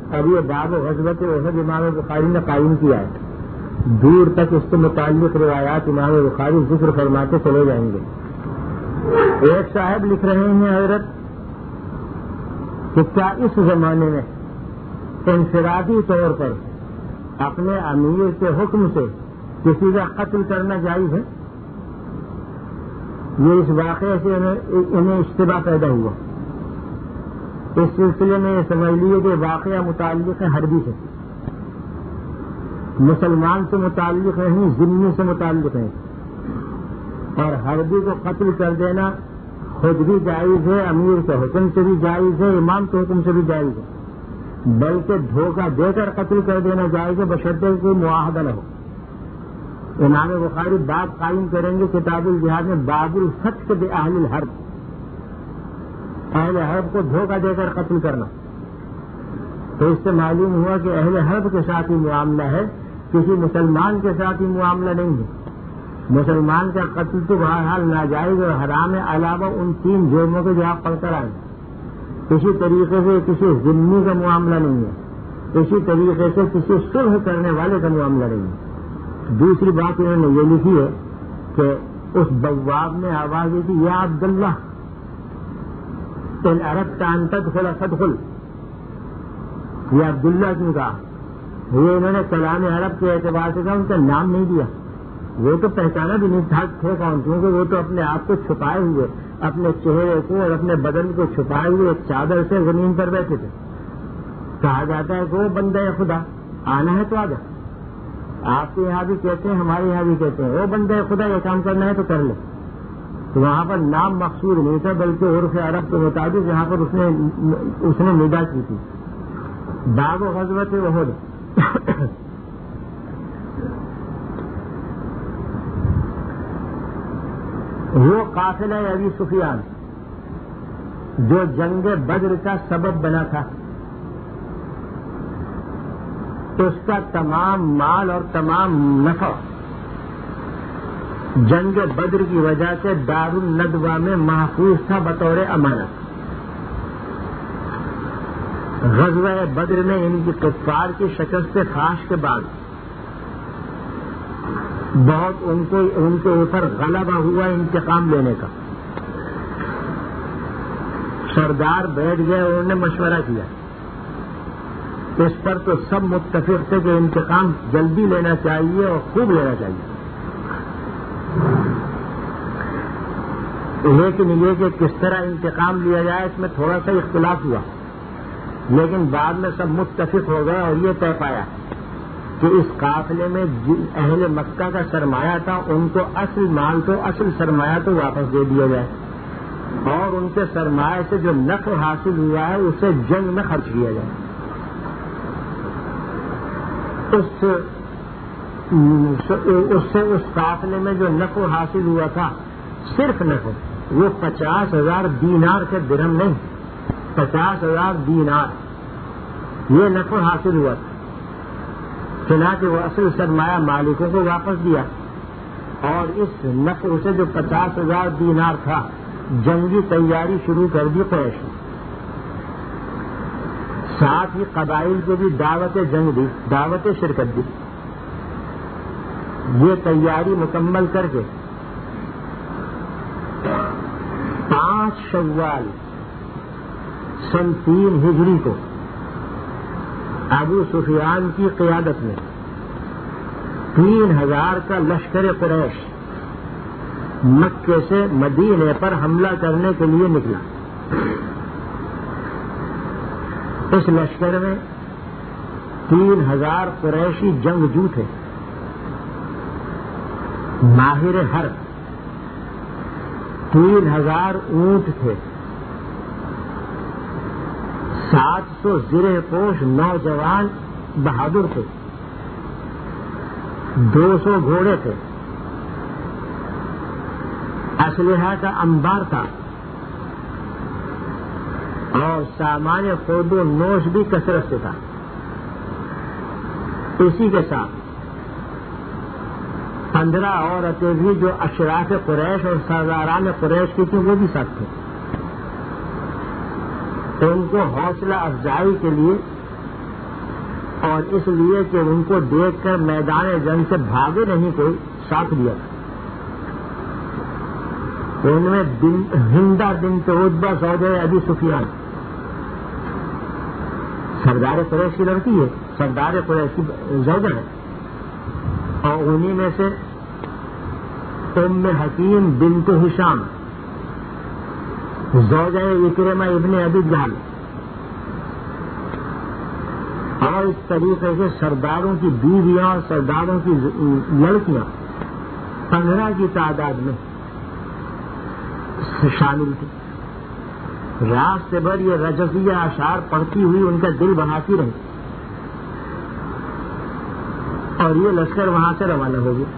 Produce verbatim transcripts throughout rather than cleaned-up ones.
اب یہ باب غزوۃ احد امام بخاری نے قائم کیا ہے، دور تک اس سے متعلق روایات امام بخاری ذکر فرماتے چلے جائیں گے۔ ایک صاحب لکھ رہے ہیں حضرت کہ کیا اس زمانے میں انفرادی طور پر اپنے امیر کے حکم سے کسی کا قتل کرنا جائز ہے؟ یہ اس واقعے سے انہیں اشتباہ پیدا ہوا۔ اس سلسلے میں یہ سمجھ لیے کہ واقعہ متعلق ہے حربی سے، مسلمان سے متعلق نہیں، ذمہ سے متعلق ہے، اور حربی کو قتل کر دینا خود بھی جائز ہے، امیر کے حکم سے بھی جائز ہے، امام کے حکم سے بھی جائز ہے، بلکہ دھوکہ دے کر قتل کر دینا جائز ہے بشرطے کوئی معاہدہ نہ ہو۔ امام بخاری باب قائم کریں گے کتاب الجہاد میں، باب الفتح باہل الحرب، اہل حرب کو دھوکہ دے کر قتل کرنا۔ تو اس سے معلوم ہوا کہ اہل حرب کے ساتھ ہی معاملہ ہے، کسی مسلمان کے ساتھ ہی معاملہ نہیں ہے۔ مسلمان کا قتل تو بہرحال ناجائز اور حرام ہے، علاوہ ان تین جرموں کے جو آپ پڑھ کر آئے۔ اسی طریقے سے کسی ذمہ کا معاملہ نہیں ہے، اسی طریقے سے کسی صلح کرنے والے کا معاملہ نہیں ہے۔ دوسری بات انہوں نے یہ لکھی ہے کہ اس بواب نے آواز دی کہ یا عبداللہ ان اردت ان تدخل فادخل، یہ عبداللہ کیوں کہا؟ یہ انہوں نے کلام عرب کے اعتبار سے کہا، ان کا نام نہیں دیا، وہ تو پہچانا بھی نہیں تھا تھے کون، کیونکہ وہ تو اپنے آپ کو چھپائے ہوئے، اپنے چہرے کو اور اپنے بدن کو چھپائے ہوئے ایک چادر سے زمین پر بیٹھے تھے۔ کہا جاتا ہے کہ وہ بندہ خدا، آنا ہے تو آ جا۔ آپ کے یہاں بھی کہتے ہیں، ہمارے یہاں بھی کہتے ہیں وہ بندہ خدا، یہ کام کرنا ہے تو کر لے۔ تو وہاں پر نام مقصود نہیں تھا، بلکہ عرف عرب کے مطابق یہاں پر اس نے اس نے ندا کی تھی۔ باب غزوۃ احد، وہ قافلہ ابی سفیان جو جنگ بدر کا سبب بنا تھا، اس کا تمام مال اور تمام نفع جنگ بدر کی وجہ سے دار الندوہ میں محفوظ تھا بطور امانت۔ غزوہ بدر میں ان کی کفار کی شکست فاش کے بعد بہت ان کو ان کے اوپر غلبہ ہوا انتقام لینے کا۔ سردار بیٹھ گئے، انہوں نے مشورہ کیا، اس پر تو سب متفق تھے کہ انتقام جلدی لینا چاہیے اور خوب لینا چاہیے، لیکن یہ کہ کس طرح انتقام لیا جائے اس میں تھوڑا سا اختلاف ہوا، لیکن بعد میں سب متفق ہو گئے اور یہ طے پایا کہ اس قافلے میں اہل مکہ کا سرمایہ تھا، ان کو اصل مال تو اصل سرمایہ تو واپس دے دیا جائے، اور ان کے سرمایہ سے جو نفع حاصل ہوا ہے اسے جنگ میں خرچ کیا جائے۔ اس اس سے اس قافلے میں جو نفع حاصل ہوا تھا، صرف نفع، وہ پچاس ہزار دینار کے درہم نہیں، پچاس ہزار دینار یہ نفع حاصل ہوا تھا۔ چنانچہ وہ اصل سرمایہ مالکوں کو واپس دیا، اور اس نفع سے جو پچاس ہزار دینار تھا، جنگی تیاری شروع کر دی قریش نے۔ ساتھ ہی قبائل کو بھی دعوت جنگ دی، دعوت شرکت دی۔ یہ تیاری مکمل کر کے پانچ شوال سن تین ہجری کو ابو سفیان کی قیادت میں تین ہزار کا لشکر قریش مکے سے مدینے پر حملہ کرنے کے لیے نکلا۔ اس لشکر میں تین ہزار قریشی جنگجو تھے، ماہر حرب، تین ہزار اونٹ تھے، سات سو زرہ پوش نوجوان بہادر تھے، دو سو گھوڑے تھے، اسلحہ کا انبار تھا، اور سامان خود و نوش بھی کثرت سے تھا۔ اسی کے ساتھ پندرہ عورتیں بھی جو اشراف قریش اور سرداران قریش کی تھیں وہ بھی ساتھ تھے۔ ان کو حوصلہ افزائی کے لیے اور اس لیے کہ ان کو دیکھ کر میدان جنگ سے بھاگے نہیں کوئی ساتھ دیا تھا. ان میں ہندا بنت عتبہ زوجہ ابی سفیان سردار قریش کی لڑکی ہے, سردار قریش کی زوجہ ہے, اور انہی میں سے ام حکیم بنت ہشام زوجہ اکرمہ ابن ابی جہل, اور اس طریقے سے سرداروں کی بیویاں اور سرداروں کی لڑکیاں پندرہ کی تعداد میں شامل تھی. رات سے بھر یہ رجفیہ اشعار پڑھتی ہوئی ان کا دل بناتی رہی, اور یہ لشکر وہاں سے روانہ ہو گیا.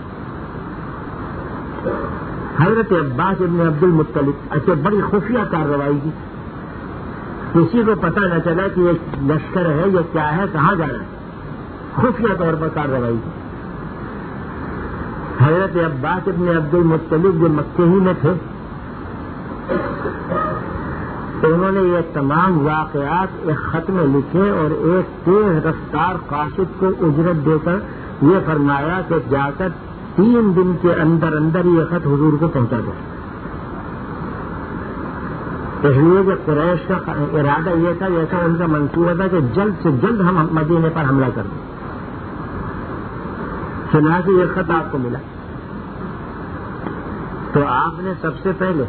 حضرت عباس ابن عبد المطلب ایسے بڑی خفیہ کارروائی کی, کسی کو پتہ نہ چلا کہ یہ لشکر ہے, یہ کیا ہے, کہاں جا رہا ہے, خفیہ طور پر کارروائی کی. حضرت عباس ابن عبد المطلب جو مکے ہی میں تھے, انہوں نے یہ تمام واقعات ایک خط میں لکھے اور ایک تیز رفتار قاصد کو اجرت دے کر یہ فرمایا کہ جا کر تین دن کے اندر اندر یہ خط حضور کو پہنچا دو. اس لیے کہ قریش کا ارادہ یہ تھا, جیسا ان کا منصوبہ تھا کہ جلد سے جلد ہم مدینے پر حملہ کر دیں. چنانچہ یہ خط آپ کو ملا تو آپ نے سب سے پہلے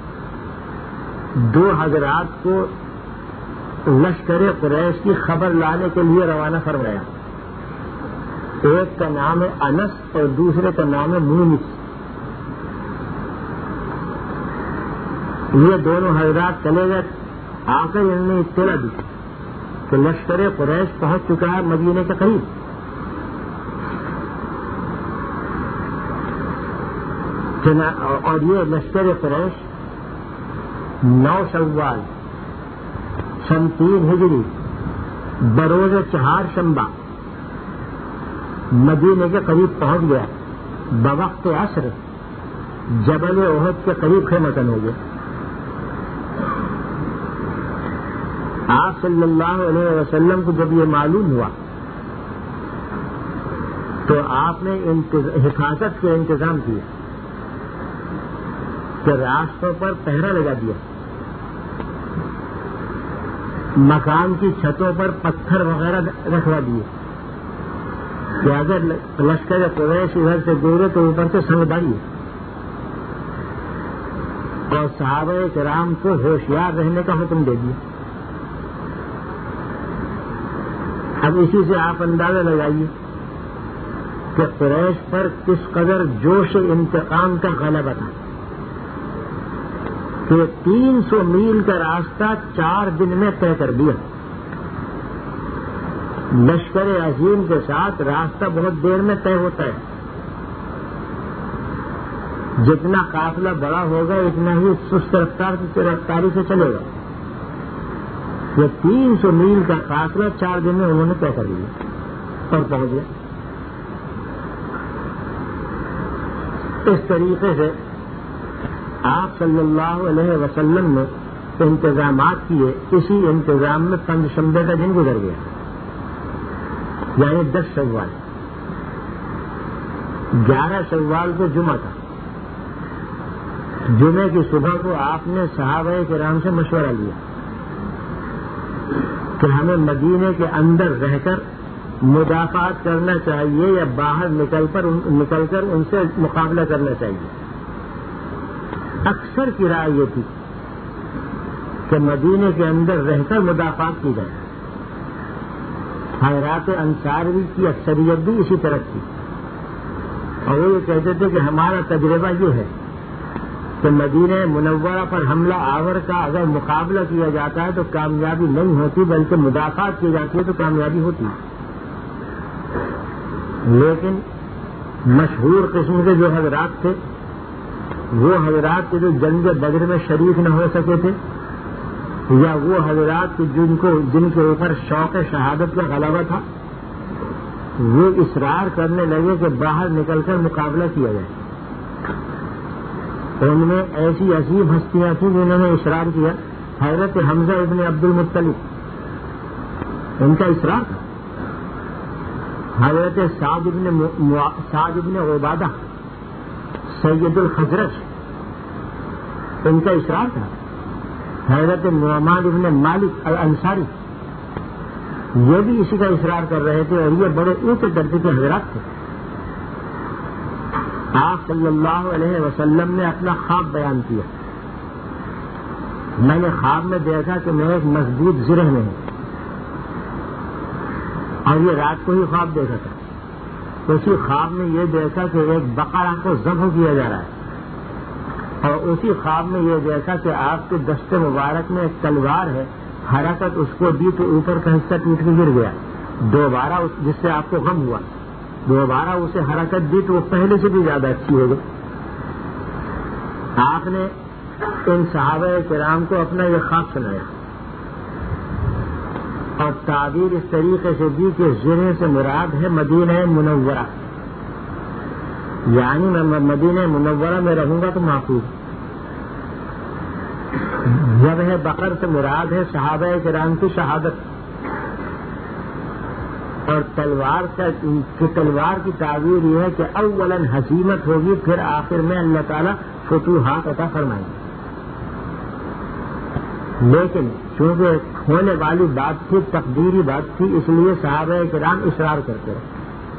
دو حضرات کو لشکر قریش کی خبر لانے کے لیے روانہ فرمایا. ایک کا نام ہے انس اور دوسرے کا نام ہے مونس. یہ دونوں حضرات چلے گئے, آ کر انہوں نے اطلاع دی کہ لشکر قریش پہنچ چکا ہے مدینے کے قریب. اور یہ لشکر قریش نو شوال سن تین ہجری بروز چہار شنبہ مدینے کے قریب پہنچ گیا. بوقت عصر جبل احد کے قریب خیمتن ہو گیا. آپ صلی اللہ علیہ وسلم کو جب یہ معلوم ہوا تو آپ نے حفاظت کے انتظام کیے کہ راستوں پر پہرا لگا دیا, مکان کی چھتوں پر پتھر وغیرہ رکھوا دیے کہ اگر لشکر قریش ادھر سے گزرے تو اوپر سے سنگ ڈالیے, اور صحابہ کرام کو ہوشیار رہنے کا حکم دے دیا. اب اسی سے آپ اندازہ لگائیے کہ قریش پر کس قدر جوش انتقام کا غلبہ تھا کہ تین سو میل کا راستہ چار دن میں طے کر دیا. لشکر عظیم کے ساتھ راستہ بہت دیر میں طے ہوتا ہے. جتنا قافلہ بڑا ہوگا اتنا ہی سست رفتاری سے چلے گا. یہ تین سو میل کا قافلہ چار دن میں انہوں نے طے کر لیا اور پہنچ گیا. اس طریقے سے آپ صلی اللہ علیہ وسلم نے انتظامات کیے. اسی انتظام میں پنج شنبے کا دن گزر گیا, یعنی دس شوال. گیارہ شوال کو جمعہ تھا. جمعے کی صبح کو آپ نے صحابہ کرام سے مشورہ لیا کہ ہمیں مدینے کے اندر رہ کر مدافعت کرنا چاہیے یا باہر نکل پر نکل کر ان سے مقابلہ کرنا چاہیے. اکثر کی رائے یہ تھی کہ مدینے کے اندر رہ کر مدافعت کی جائے. حضرات انصاری کی اکثریت بھی اسی طرح تھی, اور وہ یہ کہتے تھے کہ ہمارا تجربہ یہ ہے کہ مدینہ منورہ پر حملہ آور کا اگر مقابلہ کیا جاتا ہے تو کامیابی نہیں ہوتی بلکہ مدافعت کی جاتی ہے تو کامیابی ہوتی ہے. لیکن مشہور قسم کے جو حضرات تھے وہ حضرات کے جو جنگ بدر میں شریک نہ ہو سکے تھے, یا وہ حضرات جن کو جن کے اوپر شوق شہادت کا غلبہ تھا, وہ اصرار کرنے لگے کہ باہر نکل کر مقابلہ کیا جائے. ان میں ایسی عظیم ہستیاں تھیں جنہوں نے اصرار کیا. حضرت حمزہ ابن عبد المطلب, ان کا اصرار تھا حضرت سعد بن سعد بن عبادہ سید الخزرج ان کا اصرار تھا. حضرت نعمان بن مالک الانصاری یہ بھی اسی کا اصرار کر رہے تھے اور یہ بڑے اونچے درجے کے حضرات تھے. آپ صلی اللہ علیہ وسلم نے اپنا خواب بیان کیا. میں نے خواب میں دیکھا کہ میں ایک مضبوط زرہ میں ہوں اور یہ رات کو ہی خواب دیکھا تھا. اسی خواب میں یہ دیکھا کہ ایک بقرہ کو ذبح کیا جا رہا ہے اور اسی خواب میں یہ دیکھا کہ آپ کے دست مبارک میں ایک تلوار ہے. حرکت اس کو دی تو اوپر کا حصہ ٹوٹ کے گر گیا. دوبارہ جس سے آپ کو غم ہوا دوبارہ اسے حرکت دی تو وہ پہلے سے بھی زیادہ اچھی ہو گئی. آپ نے ان صحابہ کرام کو اپنا یہ خواب سنایا اور تعبیر اس طریقے سے دی کہ زرہ سے مراد ہے مدینہ منورہ، یعنی میں مدینہ منورہ میں رہوں گا تو محفوظ. ذبح بقر سے مراد ہے صحابہ کرام کی شہادت اور تلوار کی تلوار کی تعبیر یہ ہے کہ اولاً ہزیمت ہوگی پھر آخر میں اللہ تعالیٰ فتوحات عطا فرمائیں گے. لیکن چونکہ ہونے والی بات تھی تقدیری بات تھی اس لیے صحابہ کرام اصرار کرتے رہے.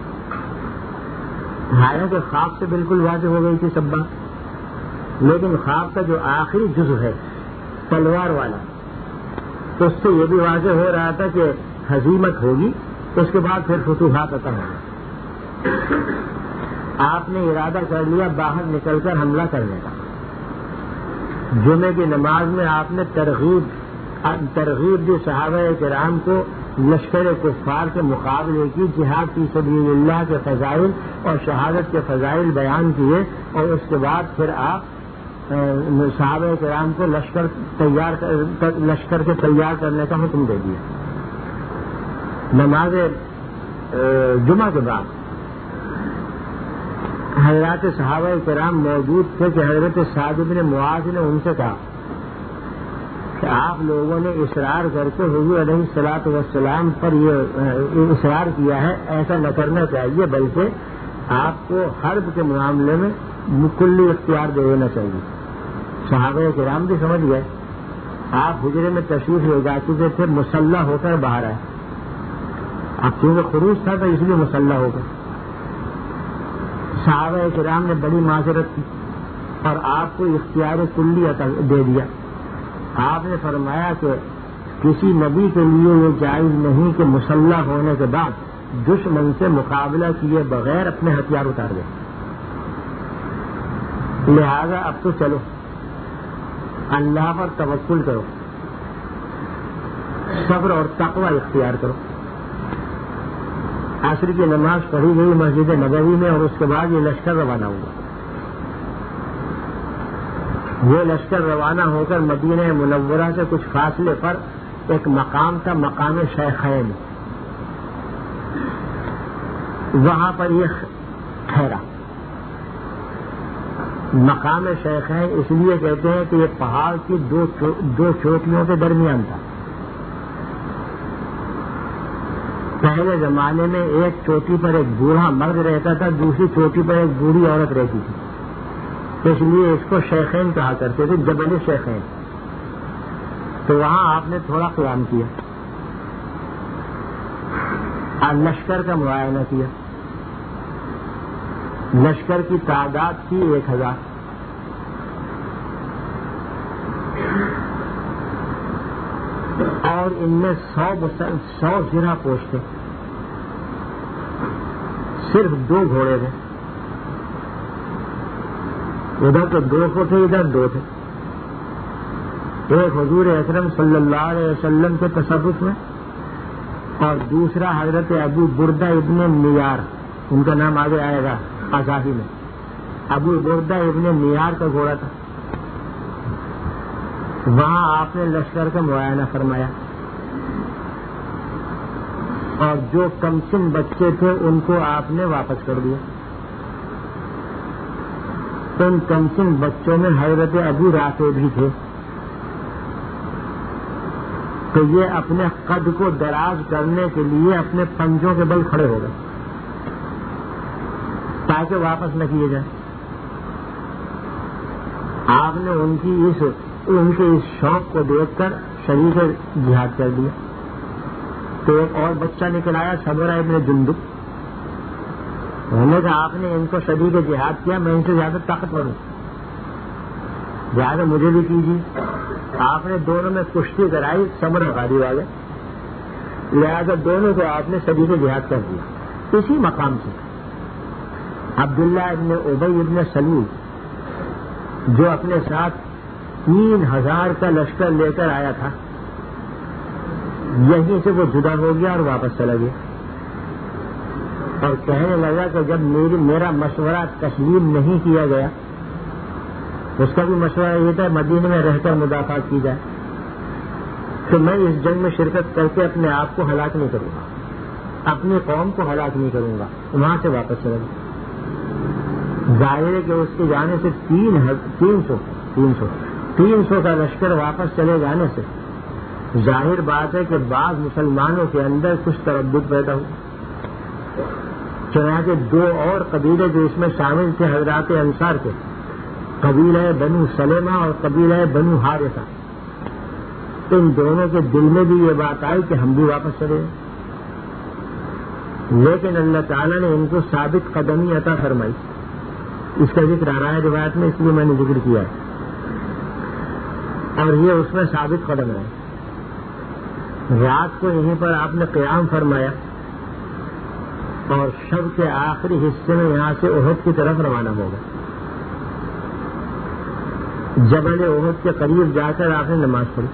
حالانکہ خواب سے بالکل واضح ہو گئی تھی سب بات، لیکن خواب کا جو آخری جزو ہے تلوار والا اس سے یہ بھی واضح ہو رہا تھا کہ ہزیمت ہوگی اس کے بعد پھر فتوحات عطا ہوگا. آپ نے ارادہ کر لیا باہر نکل کر حملہ کرنے کا. جمعے کی نماز میں آپ نے ترغیب ترغیب دی صحابہ کرام کو لشکر کفار کے مقابلے کی، جہاد فی سبیل اللہ کے فضائل اور شہادت کے فضائل بیان کیے اور اس کے بعد پھر آپ صحابہ کرام کو لشکر تیار لشکر کے تیار کرنے کا حکم دے دیا. نماز جمعہ کے بعد حضرات صحابہ کرام موجود تھے کہ حضرت سعد بن معاذ نے ان سے کہا کہ آپ لوگوں نے اصرار کر کے حضور علیہ الصلوۃ والسلام پر یہ اصرار کیا ہے، ایسا نہ کرنا چاہیے بلکہ آپ کو حرب کے معاملے میں کلی اختیار دے دینا چاہیے. صحابہ کرام بھی سمجھ گئے. آپ حجرے میں تشریف لے جا چکے تھے، مسلح ہو کر باہر آئے. اب چونکہ خروج تھا تو اس لیے مسلح ہو گئے. صحابہ کرام نے بڑی معذرت کی اور آپ کو اختیار کلی دے دیا. آپ نے فرمایا کہ کسی نبی کے لیے یہ جائز نہیں کہ مسلح ہونے کے بعد دشمن سے مقابلہ کیے بغیر اپنے ہتھیار اتار دیں. لہذا اب تو چلو اللہ پر توکل کرو، صبر اور تقوی اختیار کرو. عصر کی نماز پڑھی گئی مسجد نبوی میں اور اس کے بعد یہ لشکر روانہ ہوا. یہ لشکر روانہ ہو کر مدینہ منورہ سے کچھ فاصلے پر ایک مقام تھا، مقام شیخین. وہاں پر یہ ٹھہرا. مقام شیخین اس لیے کہتے ہیں کہ یہ پہاڑ کی دو دو چوٹیوں کے درمیان تھا. پہلے زمانے میں ایک چوٹی پر ایک بوڑھا مرد رہتا تھا، دوسری چوٹی پر ایک بوڑھی عورت رہتی تھی، اس لیے اس کو شیخین کہا کرتے تھے، جبل شیخین. تو وہاں آپ نے تھوڑا قیام کیا اور لشکر کا معائنہ کیا. لشکر کی تعداد تھی ایک ہزار. اور ان میں سو سو زرہ پوش تھے. صرف دو گھوڑے تھے، ادھر تو دو کو تھے ادھر دو تھے. ایک حضور اکرم صلی اللہ علیہ وسلم کے تصرف میں اور دوسرا حضرت ابو بردہ ابن نیار، ان کا نام آگے آئے گا آزادی میں. ابو بردہ ابن نیار کا گھوڑا تھا. وہاں آپ نے لشکر کا معائنہ فرمایا اور جو کمسن بچے تھے ان کو آپ نے واپس کر دیا. ان کمسن بچوں میں حضرت ابو رافع بھی تھے. تو یہ اپنے قد کو دراز کرنے کے لیے اپنے پنجوں کے بل کھڑے ہو گئے. تاکہ واپس نہ کیے جائیں. آپ نے ان کی اس ان کے اس شوق کو دیکھ کر شریک جہاد کر دیا. تو ایک اور بچہ نکل آیا سمرہ ابن جندب. انہوں نے کہا آپ نے ان کو شریک جہاد کیا, میں ان سے زیادہ طاقتور ہوں, زیادہ مجھے بھی کیجیے. آپ نے دونوں میں کشتی کرائی, سمرہ غازی والے, لہذا دونوں کو آپ نے شریک جہاد کر دیا. اسی مقام سے عبداللہ ابن ابی ابن سلول جو اپنے ساتھ تین ہزار کا لشکر لے کر آیا تھا, یہیں سے وہ جدا ہو گیا اور واپس چلا گیا اور کہنے لگا کہ جب میری میرا مشورہ تسلیم نہیں کیا گیا, اس کا بھی مشورہ یہ تھا مدینے میں رہ کر مدافعت کی جائے, تو میں اس جنگ میں شرکت کر کے اپنے آپ کو ہلاک نہیں کروں گا, اپنی قوم کو ہلاک نہیں کروں گا, وہاں سے واپس چلا گیا. ظاہر ہے کہ اس کے جانے سے تین تین سو تین سو تین سو کا لشکر واپس چلے جانے سے ظاہر بات ہے کہ بعض مسلمانوں کے اندر کچھ تردد پیدا ہو. چنانچہ دو اور قبیلے جو اس میں شامل تھے حضرات انصار کے, قبیلہ بنو سلیمہ اور قبیلہ بنو حارثہ, ان دونوں کے دل میں بھی یہ بات آئی کہ ہم بھی واپس چلے. لیکن اللہ تعالیٰ نے ان کو ثابت قدمی عطا فرمائی. اس کا ذکر آ رہا ہے روایت میں, اس لیے میں نے ذکر کیا ہے, اور یہ اس میں ثابت قدم ہے. رات کو یہیں پر آپ نے قیام فرمایا اور شب کے آخری حصے میں یہاں سے احد کی طرف روانہ ہو گئے. جبل احد کے قریب جا کر آپ نے نماز پڑھی.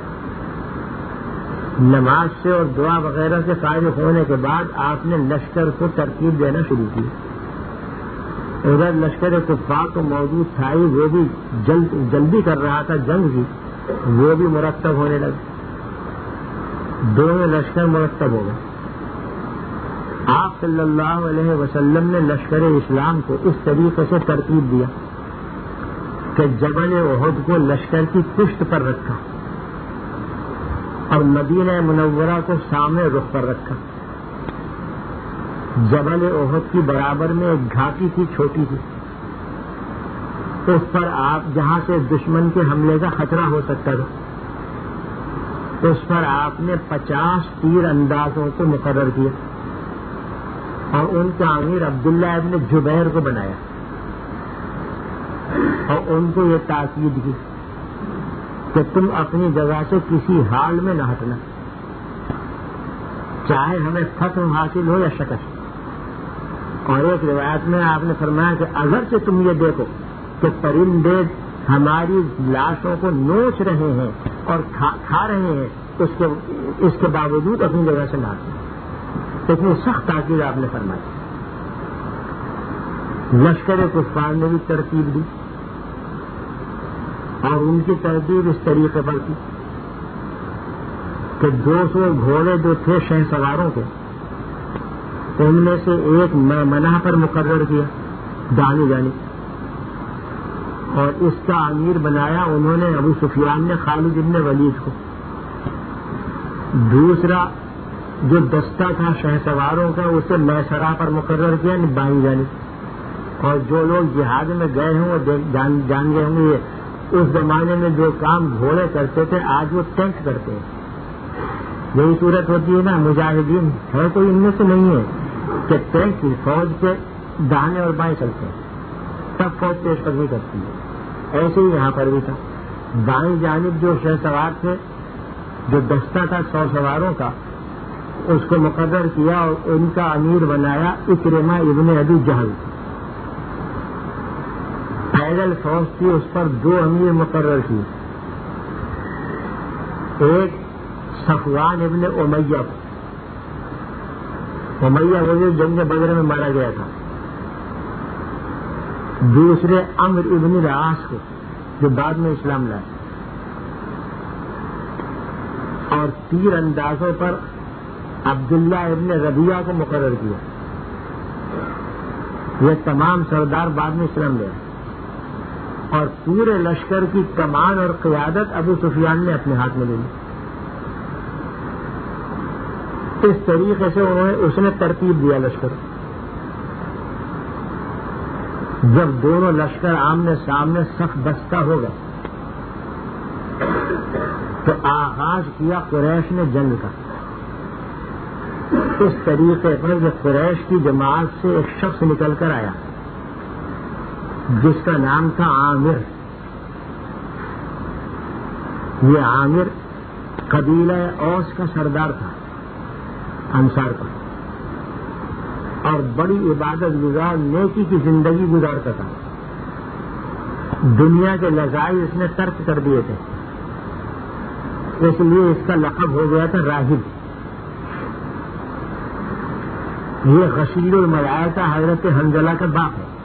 نماز سے اور دعا وغیرہ سے فارغ ہونے کے بعد آپ نے لشکر کو ترتیب دینا شروع کی. ادھر لشکر کفار تو موجود تھا ہی, وہ بھی جلد جلدی کر رہا تھا جنگ کی, وہ بھی مرتب ہونے لگے. دونوں لشکر مرتب ہو گئے. آپ صلی اللہ علیہ وسلم نے لشکر اسلام کو اس طریقے سے ترتیب دیا کہ جبل احد کو لشکر کی پشت پر رکھا اور مدینہ منورہ کو سامنے رخ پر رکھا. جبل احد کی برابر میں ایک گھاٹی تھی, چھوٹی تھی, اس پر آپ جہاں سے دشمن کے حملے کا خطرہ ہو سکتا تھا, اس پر آپ نے پچاس تیر اندازوں کو مقرر کیا اور ان کا امیر عبداللہ ابن جبیر کو بنایا اور ان کو یہ تاکید کی کہ تم اپنی جگہ سے کسی حال میں نہ ہٹنا, چاہے ہمیں فتح حاصل ہو یا شکست. اور ایک روایت میں آپ نے فرمایا کہ اگر سے تم یہ دیکھو کہ پرندے ہماری لاشوں کو نوچ رہے ہیں اور کھا, کھا رہے ہیں, اس کے اس کے باوجود اپنی جگہ سے نہ ہٹنا. اتنی سخت تاکید آپ نے فرمائی. لشکر کفار نے بھی ترتیب دی اور ان کی ترتیب اس طریقے پر تھی کہ دو سو گھوڑے جو تھے شہ سواروں کے, ان میں سے ایک منہ پر مقرر کیا دانی جانی, اور اس کا امیر بنایا انہوں نے ابو سفیان نے خالد بن ولید کو. دوسرا جو دستہ تھا شہ سواروں کا اسے میسرا پر مقرر کیا بائیں جانی. اور جو لوگ جہاد میں گئے ہوں وہ جان, جان گئے ہوں گے اس زمانے میں جو کام گھوڑے کرتے تھے آج وہ ٹینک کرتے ہیں. یہی صورت ہوتی ہے نا, مجاہدین ہے کوئی ان میں سے نہیں ہے کہ ٹینک کی فوج کے دانے اور بائیں چلتے ہیں, تب فوج پیش قدمی کرتی ہے. ایسے ہی یہاں پر بھی تھا. بائیں جانب جو شہ سوار تھے, جو دستہ تھا سو سواروں کا, اس کو مقرر کیا اور ان کا امیر بنایا اکرمہ ابن ابی جہل. پیدل فوج تھی, اس پر دو امیر مقرر کیے, ایک صفوان ابن امیہ, امیہ وہ جو جنگ بدر میں مارا گیا تھا, دوسرے عمرو ابن العاص کو جو بعد میں اسلام لائے, اور تیر اندازوں پر عبداللہ ابن ربیعہ کو مقرر کیا. یہ تمام سردار بعد میں اسلام لائے اور پورے لشکر کی کمان اور قیادت ابو سفیان نے اپنے ہاتھ میں لے لی. اس طریقے سے انہوں نے اس نے ترتیب دیا لشکر. جب دونوں لشکر آمنے سامنے صف بستہ ہو گئے تو آغاز کیا قریش نے جنگ کا اس طریقے پر کہ قریش کی جماعت سے ایک شخص نکل کر آیا جس کا نام تھا عامر. یہ عامر قبیلہ اوس کا سردار تھا انصار کا اور بڑی عبادت گزار نیکی کی زندگی گزارتا تھا. دنیا کے لذائذ اس نے ترک کر دیے تھے اس لیے اس کا لقب ہو گیا تھا راہب. یہ غسیل الملائکہ حضرت حنظلہ کا باپ ہے.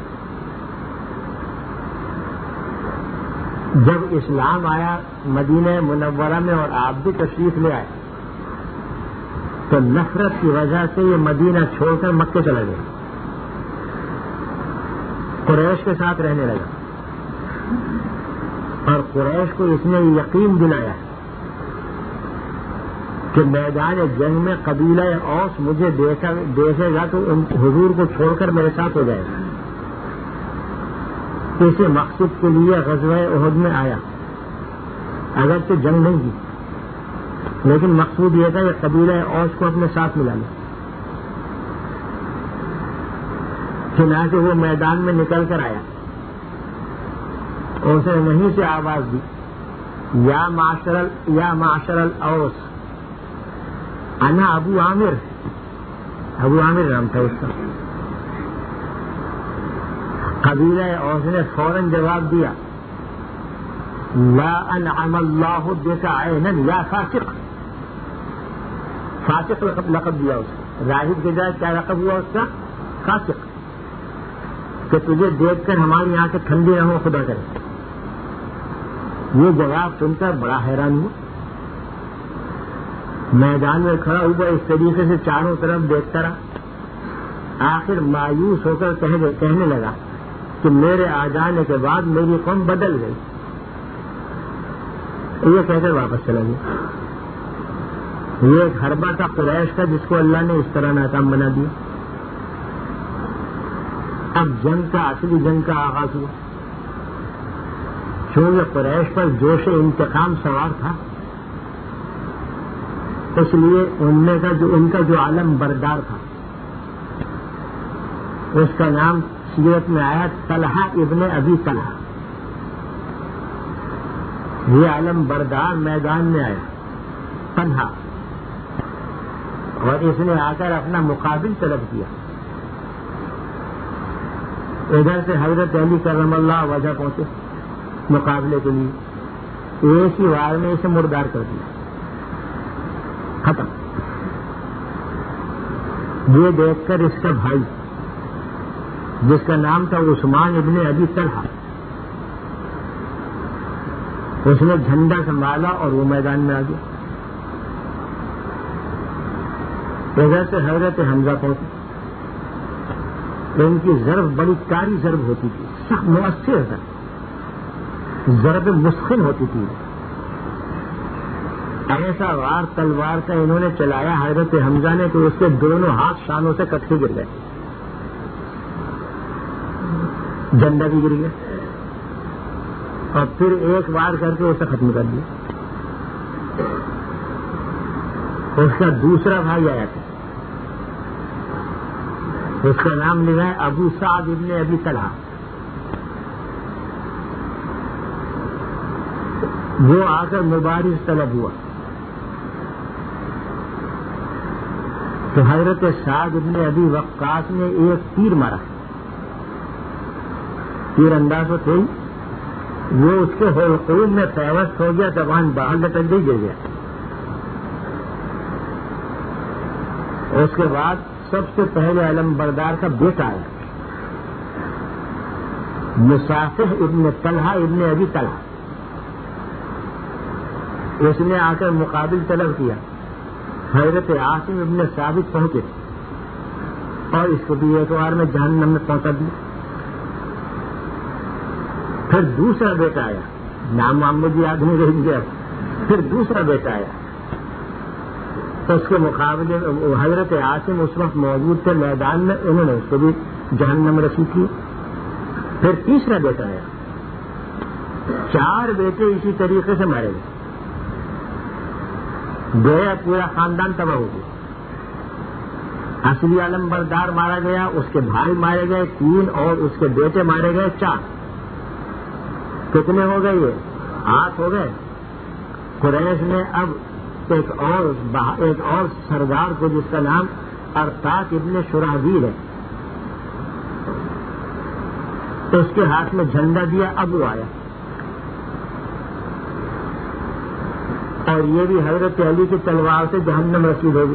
جب اسلام آیا مدینہ منورہ میں اور آپ بھی تشریف لے آئے تو نفرت کی وجہ سے یہ مدینہ چھوڑ کر مکے چلا گیا, قریش کے ساتھ رہنے لگا اور قریش کو اس نے یقین دلایا کہ میدان جنگ میں قبیلہ اوس مجھے دیکھے گا تو ان حضور کو چھوڑ کر میرے ساتھ ہو جائے گا. اسی مقصد کے لیے غزوہ احد میں آیا, اگرچہ جنگ نہیں کی لیکن مقصود یہ تھا کہ قبیلہ اوس کو اپنے ساتھ ملا لے. چنانچہ وہ میدان میں نکل کر آیا اور اسے وہیں سے آواز دی یا معاشر یا معاشر الاوس انا ابو عامر. ابو عامر نام تھا اس کا. قبیلہ اوس نے فوراً جواب دیا لا انعم اللہ بک عینا یا فاسق. فاسق لقب دیا اس کو. راہب کے جائے کیا لقب ہوا اس کا؟ فاسق. کہ تجھے دیکھ کر ہماری آنکھیں ٹھنڈی نہ ہو خدا کرے. یہ جواب سن کر بڑا حیران ہوا. میدان میں کھڑا ہوا اس طریقے سے چاروں طرف دیکھتا رہا. آخر مایوس ہو کر کہنے لگا کہ میرے آ جانے کے بعد میری قوم بدل گئی. یہ کہہ کر واپس چلا گیا. یہ ایک حربہ تھا قریش کا جس کو اللہ نے اس طرح ناکام بنا دیا. اب جنگ کا اصلی جنگ کا آغاز ہوا. چونکہ قریش پر جوش انتقام سوار تھا اس لیے ان کا جو ان کا جو عالم بردار تھا اس کا نام سیرت میں آیا طلحہ ابن ابی طلحہ. یہ عالم بردار میدان میں آیا طلحہ اور اس نے آ کر اپنا مقابل طلب کیا. ادھر سے حضرت علی کرم اللہ وجہ پہنچے مقابلے کے لیے. ایک ہی وار میں اسے مردار کر دیا, ختم. یہ دیکھ کر اس کا بھائی جس کا نام تھا عثمان ابن ابی طلحہ اس نے جھنڈا سنبھالا اور وہ میدان میں آ گیا. ادھر سے حضرت حمزہ پہنچے. ان کی ضرب بڑی کاری ضرب ہوتی تھی, سخت مؤثر تھا, ضرب مسخن ہوتی تھی. ایسا وار تلوار کا انہوں نے چلایا حضرت حمزہ نے کہ اس کے دونوں ہاتھ شانوں سے کٹ کے گر گئے, جھنڈا بھی گر گیا اور پھر ایک بار کر کے اسے ختم کر دیا. اس کا دوسرا بھائی آیا تھا, اس کا نام لکھا ہے ابو سعد ابن ابی طلحہ. وہ آ کر مبارز طلب ہوا تو حضرت سعد ابن ابی وقاص نے ایک تیر مارا. تیر انداز تھے وہ اس کے حلقوم میں پیوست ہو گیا, زبان باہر لٹک گئی, گر گیا. اس کے بعد سب سے پہلے علم بردار کا بیٹا آیا مصافح ابن طلحہ ابن ابی طلحہ. اس نے آ کر مقابل طلب کیا. حضرت عاصم ابن ثابت پہنچے اور اس کو بھی ایک بار میں جہنم میں پہنچا دیا. پھر دوسرا بیٹا آیا, نام محمد یاد نہیں رہ گیا. پھر دوسرا بیٹا آیا تو اس کے مقابلے حضرت عاصم اس وقت موجود تھے میدان میں, انہوں نے اس کو بھی جہنم رسی کی. پھر تیسرا بیٹا آیا، چار بیٹے اسی طریقے سے مارے گئے، گویا پورا خاندان تباہ ہو گیا۔ اصلی علم بردار مارا گیا، اس کے بھائی مارے گئے تین، اور اس کے بیٹے مارے گئے چار۔ کتنے ہو گئے؟ یہ آٹھ ہو گئے۔ قریش نے اب ایک اور ایک اور سردار کو، جس کا نام ارطاق ابن شراحبیل ہے، اس کے ہاتھ میں جھنڈا دیا، اب وہ آیا، اور یہ بھی حضرت علی کی تلوار سے جہنم رسید ہو گئی۔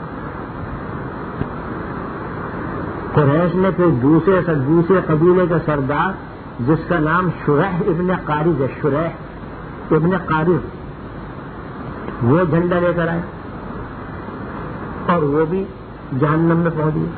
قریش نے پھر دوسرے دوسرے قبیلے کا سردار، جس کا نام شریح ابن قارض ہے، شریح ابن قارض، وہ جھنڈا لے کر آئے اور وہ بھی جہنم میں پہنچ گئے۔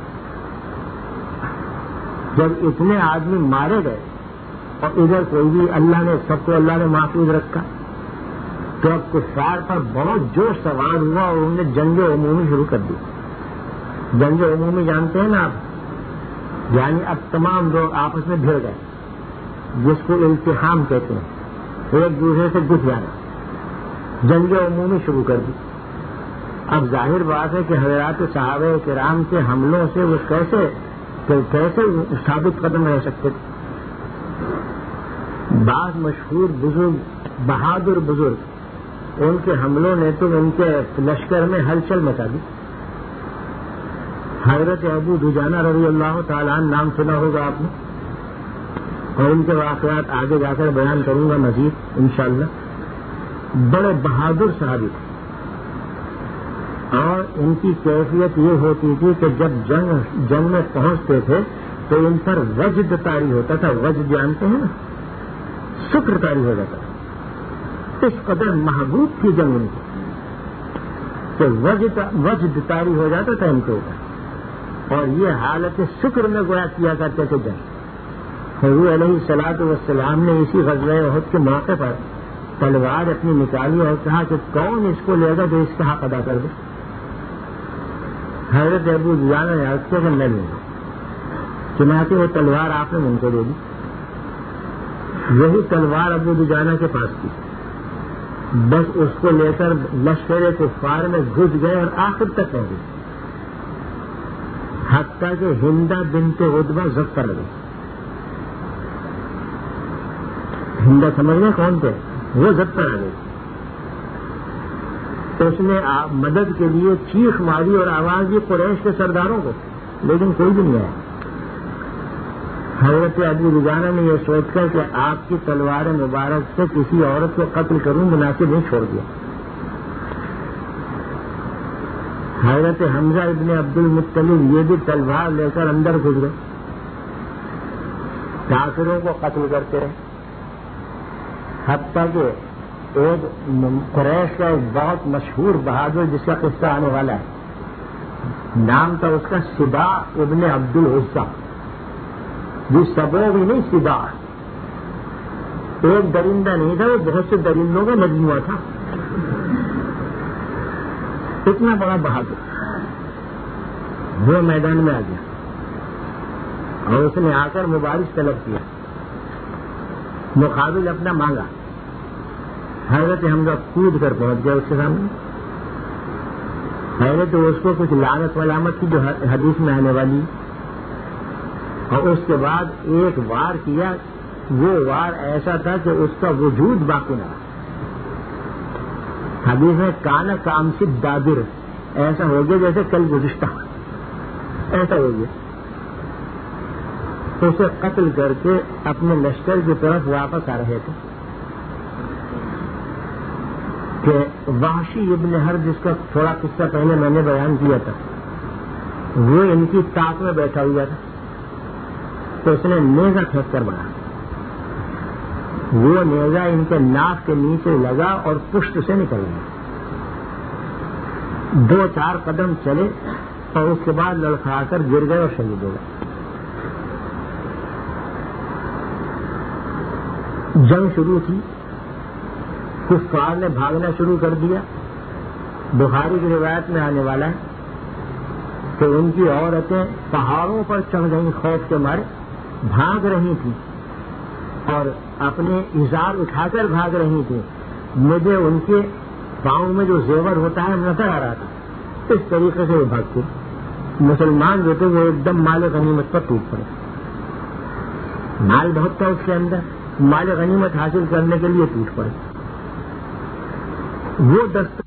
جب اتنے آدمی مارے گئے اور ادھر کوئی بھی، اللہ نے سب کو اللہ نے محفوظ رکھا، تو اب کفار پر بہت جوش سوار ہوا اور انہوں نے جنگ عمومی شروع کر دی۔ جنگ عمومی جانتے ہیں نا آپ، یعنی اب تمام لوگ آپس میں بھیڑ گئے، جس کو التحام کہتے ہیں، ایک دوسرے سے گھس جانا، جنگ عمومی شروع کر دی۔ اب ظاہر بات ہے کہ حضرات صحابہ کرام کے حملوں سے وہ کیسے کیسے ثابت قدم رہ سکتے تھے۔ بعض مشہور بزرگ، بہادر بزرگ، ان کے حملوں نے تو ان کے لشکر میں ہلچل مچا دی۔ حضرت ابو دجانہ رضی اللہ تعالیٰ عنہ نام سنا ہوگا آپ نے، اور ان کے واقعات آگے جا کر بیان کروں گا مزید انشاءاللہ۔ بڑے بہادر صحابی تھے، اور ان کی کیفیت یہ ہوتی تھی کہ جب جنگ جنگ میں پہنچتے تھے تو ان پر وجد طاری ہوتا تھا۔ وجد جانتے ہیں نا، شکر طاری ہو جاتا تھا۔ اس قدر محبوب تھی جنگ ان کی کہ وجد وجد طاری ہو جاتا تھا ان کے اوپر، اور یہ حالت شکر میں گویا کیا کرتے تھے جنگ۔ حضور علیہ الصلوۃ والسلام نے اسی غزوہ احد کے موقع پر تلوار اپنی نکالی اور کہا کہ کون اس کو لے گا جو اس کا حق ادا کر دے۔ حضرت ابو دجانہ نے عرض کیا کہ میں لوں گا، چنانچہ وہ تلوار آپ نے ان کو دے دی۔ وہی تلوار ابو دجانہ کے پاس تھی، بس اس کو لے کر لشکر کفار میں گھس گئے اور آخر تک پہنچے، حتیٰ کہ ہندا بنت عتبہ ضبط کر گئی۔ ہندا سمجھ گئے کون تھے؟ وہ ضبط کر گئی۔ تو اس نے مدد کے لیے چیخ ماری اور آواز دی قریش کے سرداروں کو، لیکن کوئی بھی نہیں آیا۔ حضرت ابو دجانہ نے یہ سوچ کر کہ آپ کی تلوار مبارک سے کسی عورت کو قتل کروں مناسب نہیں، چھوڑ دیا۔ حضرت حمزہ ابن عبد المطلب یہ بھی تلوار لے کر اندر گھس گئے، کافروں کو قتل کرتے رہے، حتیٰ کہ ایک قریش کا ایک بہت مشہور بہادر جس کا قصہ آنے والا ہے، نام تھا اس کا سبا ابن عبد العزا، جو سبو بھی نہیں سبا، ایک درندہ نہیں تھا، وہ بہت سے درندوں کا مجموعہ تھا، اتنا بڑا بہادر۔ وہ میدان میں آ گیا اور اس نے آ کر مبارز طلب کیا، مقابل اپنا مانگا۔ حضرت حمزہ کود کر پہنچ گیا اس کے سامنے۔ پہلے تو اس کو کچھ لعنت علامت کی جو حدیث میں آنے والی، اور اس کے بعد ایک وار کیا، وہ وار ایسا تھا کہ اس کا وجود باقی نہ رہا۔ حدیث میں کانا کام سے دادر، ایسا ہو گیا جیسے کل گزشتہ، ایسا ہو گیا۔ تو اسے قتل کر کے اپنے لشکر کی طرف واپس آ رہے تھے کہ وحشی ابن حرب، جس کا تھوڑا قصہ پہلے میں نے بیان کیا تھا، وہ ان کی طاق میں بیٹھا ہوا تھا، تو اس نے نیزہ پھینک کر مارا۔ وہ نیزہ ان کے ناک کے نیچے لگا اور پشت سے نکل گیا۔ دو چار قدم چلے اور اس کے بعد لڑکھڑا کر گر گئے اور شہید ہو گئے۔ جنگ شروع تھی، کفار نے بھاگنا شروع کر دیا۔ بخاری کی روایت میں آنے والا ہے کہ ان کی عورتیں پہاڑوں پر چڑھ گئیں، خوف کے مارے بھاگ رہی تھیں اور اپنے ازار اٹھا کر بھاگ رہی تھی. مجھے ان کے پاؤں میں جو زیور ہوتا ہے نظر آ رہا تھا. اس طریقے سے وہ بھاگتے. مسلمان جو تھے وہ ایک دم مال غنیمت پر ٹوٹ پڑے. مال بہت تھا اس کے اندر, مال غنیمت حاصل کرنے کے لیے ٹوٹ پڑے. وہ دست